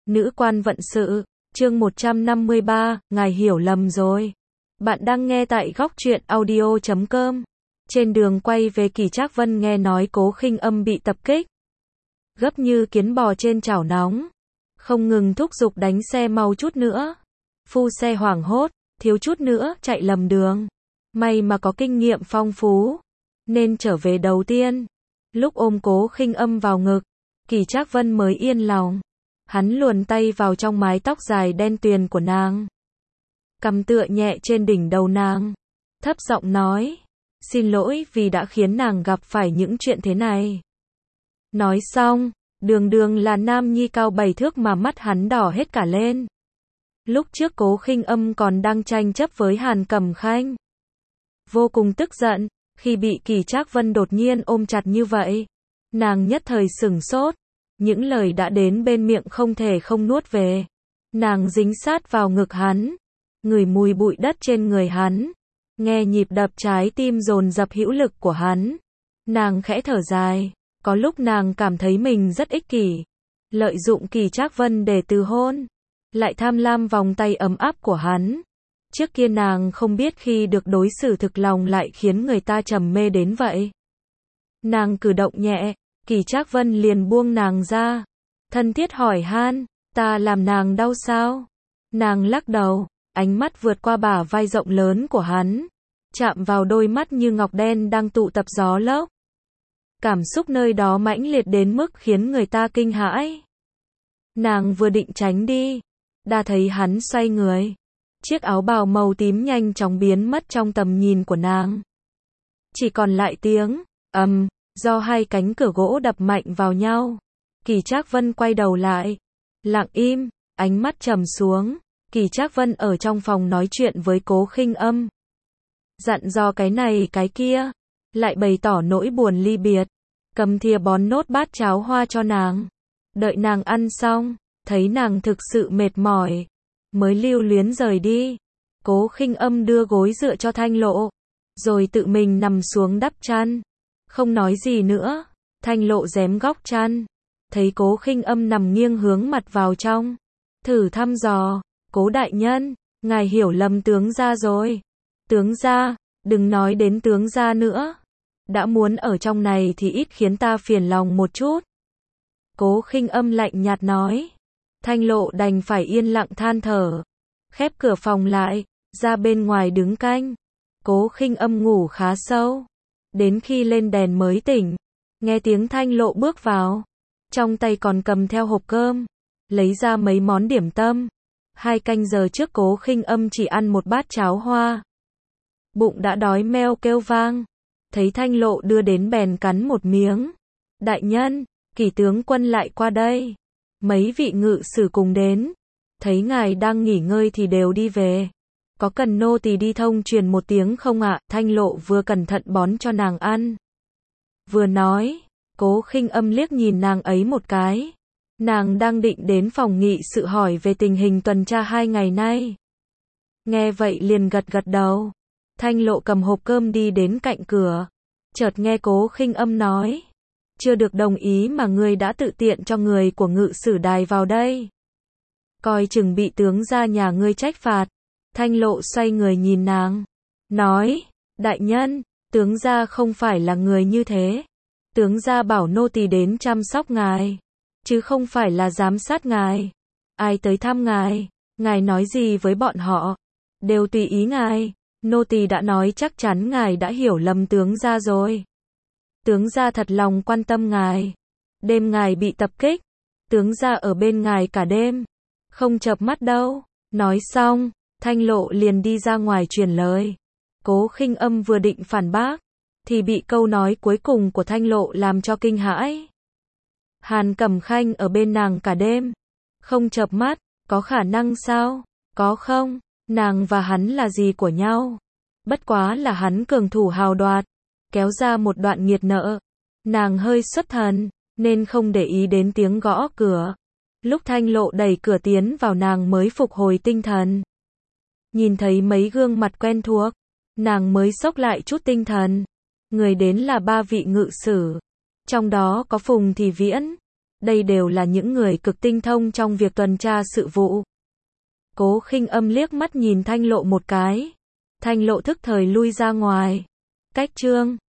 Nữ quan vận sự, chương 153, ngài hiểu lầm rồi. Bạn đang nghe tại góc truyện audio.com. Trên đường quay về Kỳ Trác Vân nghe nói Cố Khinh Âm bị tập kích. Gấp như kiến bò trên chảo nóng. Không ngừng thúc giục đánh xe mau chút nữa. Phu xe hoảng hốt, thiếu chút nữa chạy lầm đường. May mà có kinh nghiệm phong phú, nên trở về đầu tiên. Lúc ôm Cố Khinh Âm vào ngực, Kỳ Trác Vân mới yên lòng. Hắn luồn tay vào trong mái tóc dài đen tuyền của nàng, cầm tựa nhẹ trên đỉnh đầu nàng, thấp giọng nói, xin lỗi vì đã khiến nàng gặp phải những chuyện thế này. Nói xong, đường đường là nam nhi cao 7 thước mà mắt hắn đỏ hết cả lên. Lúc trước Cố Khinh Âm còn đang tranh chấp với Hàn Cẩm Khanh. Vô cùng tức giận, khi bị Kỳ Trác Vân đột nhiên ôm chặt như vậy. Nàng nhất thời sửng sốt. Những lời đã đến bên miệng không thể không nuốt về. Nàng dính sát vào ngực hắn, ngửi mùi bụi đất trên người hắn, nghe nhịp đập trái tim dồn dập hữu lực của hắn. Nàng khẽ thở dài, có lúc nàng cảm thấy mình rất ích kỷ, lợi dụng Kỳ Trác Vân để từ hôn, lại tham lam vòng tay ấm áp của hắn. Trước kia nàng không biết khi được đối xử thực lòng lại khiến người ta trầm mê đến vậy. Nàng cử động nhẹ, Kỳ Trác Vân liền buông nàng ra, thân thiết hỏi han, ta làm nàng đau sao? Nàng lắc đầu, ánh mắt vượt qua bả vai rộng lớn của hắn, chạm vào đôi mắt như ngọc đen đang tụ tập gió lốc. Cảm xúc nơi đó mãnh liệt đến mức khiến người ta kinh hãi. Nàng vừa định tránh đi, đã thấy hắn xoay người. Chiếc áo bào màu tím nhanh chóng biến mất trong tầm nhìn của nàng. Chỉ còn lại tiếng ầm do hai cánh cửa gỗ đập mạnh vào nhau. Kỳ Trác Vân quay đầu lại, lặng im, ánh mắt trầm xuống. Kỳ Trác Vân ở trong phòng nói chuyện với Cố Khinh Âm, dặn dò cái này cái kia, lại bày tỏ nỗi buồn ly biệt, cầm thìa bón nốt bát cháo hoa cho nàng. Đợi nàng ăn xong, thấy nàng thực sự mệt mỏi, mới lưu luyến rời đi. Cố Khinh Âm đưa gối dựa cho Thanh Lộ, rồi tự mình nằm xuống đắp chăn. Không nói gì nữa, Thanh Lộ rém góc chăn, thấy Cố Khinh Âm nằm nghiêng hướng mặt vào trong, thử thăm dò, Cố đại nhân, ngài hiểu lầm tướng gia rồi. Tướng gia, đừng nói đến tướng gia nữa. Đã muốn ở trong này thì ít khiến ta phiền lòng một chút. Cố Khinh Âm lạnh nhạt nói. Thanh Lộ đành phải yên lặng than thở, khép cửa phòng lại, ra bên ngoài đứng canh. Cố Khinh Âm ngủ khá sâu, đến khi lên đèn mới tỉnh, nghe tiếng Thanh Lộ bước vào, trong tay còn cầm theo hộp cơm, lấy ra mấy món điểm tâm. 2 canh giờ trước Cố Khinh Âm chỉ ăn một bát cháo hoa, bụng đã đói meo kêu vang. Thấy Thanh Lộ đưa đến bèn cắn một miếng. Đại nhân, Kỳ tướng quân lại qua đây. Mấy vị ngự sử cùng đến, thấy ngài đang nghỉ ngơi thì đều đi về. Có cần nô tỳ đi thông truyền một tiếng không ạ? Thanh Lộ vừa cẩn thận bón cho nàng ăn, vừa nói. Cố Khinh Âm liếc nhìn nàng ấy một cái. Nàng đang định đến phòng nghị sự hỏi về tình hình tuần tra 2 ngày nay. Nghe vậy liền gật gật đầu. Thanh Lộ cầm hộp cơm đi đến cạnh cửa, chợt nghe Cố Khinh Âm nói, chưa được đồng ý mà ngươi đã tự tiện cho người của ngự sử đài vào đây, coi chừng bị tướng gia nhà ngươi trách phạt. Thanh Lộ xoay người nhìn nàng, nói, đại nhân, tướng gia không phải là người như thế. Tướng gia bảo nô tỳ đến chăm sóc ngài, chứ không phải là giám sát ngài. Ai tới thăm ngài nói gì với bọn họ, đều tùy ý ngài. Nô tỳ đã nói chắc chắn ngài đã hiểu lầm tướng gia rồi. Tướng gia thật lòng quan tâm ngài. Đêm ngài bị tập kích, tướng gia ở bên ngài cả đêm, không chợp mắt đâu. Nói xong, Thanh Lộ liền đi ra ngoài truyền lời. Cố Khinh Âm vừa định phản bác, thì bị câu nói cuối cùng của Thanh Lộ làm cho kinh hãi. Hàn Cẩm Khanh ở bên nàng cả đêm, không chợp mắt, có khả năng sao? Có không? Nàng và hắn là gì của nhau? Bất quá là hắn cường thủ hào đoạt, kéo ra một đoạn nghiệt nợ. Nàng hơi xuất thần, nên không để ý đến tiếng gõ cửa. Lúc Thanh Lộ đẩy cửa tiến vào nàng mới phục hồi tinh thần. Nhìn thấy mấy gương mặt quen thuộc, nàng mới xốc lại chút tinh thần. Người đến là 3 vị ngự sử, trong đó có Phùng Thị Viễn, đây đều là những người cực tinh thông trong việc tuần tra sự vụ. Cố Khinh Âm liếc mắt nhìn Thanh Lộ một cái. Thanh Lộ thức thời lui ra ngoài. Cách Trương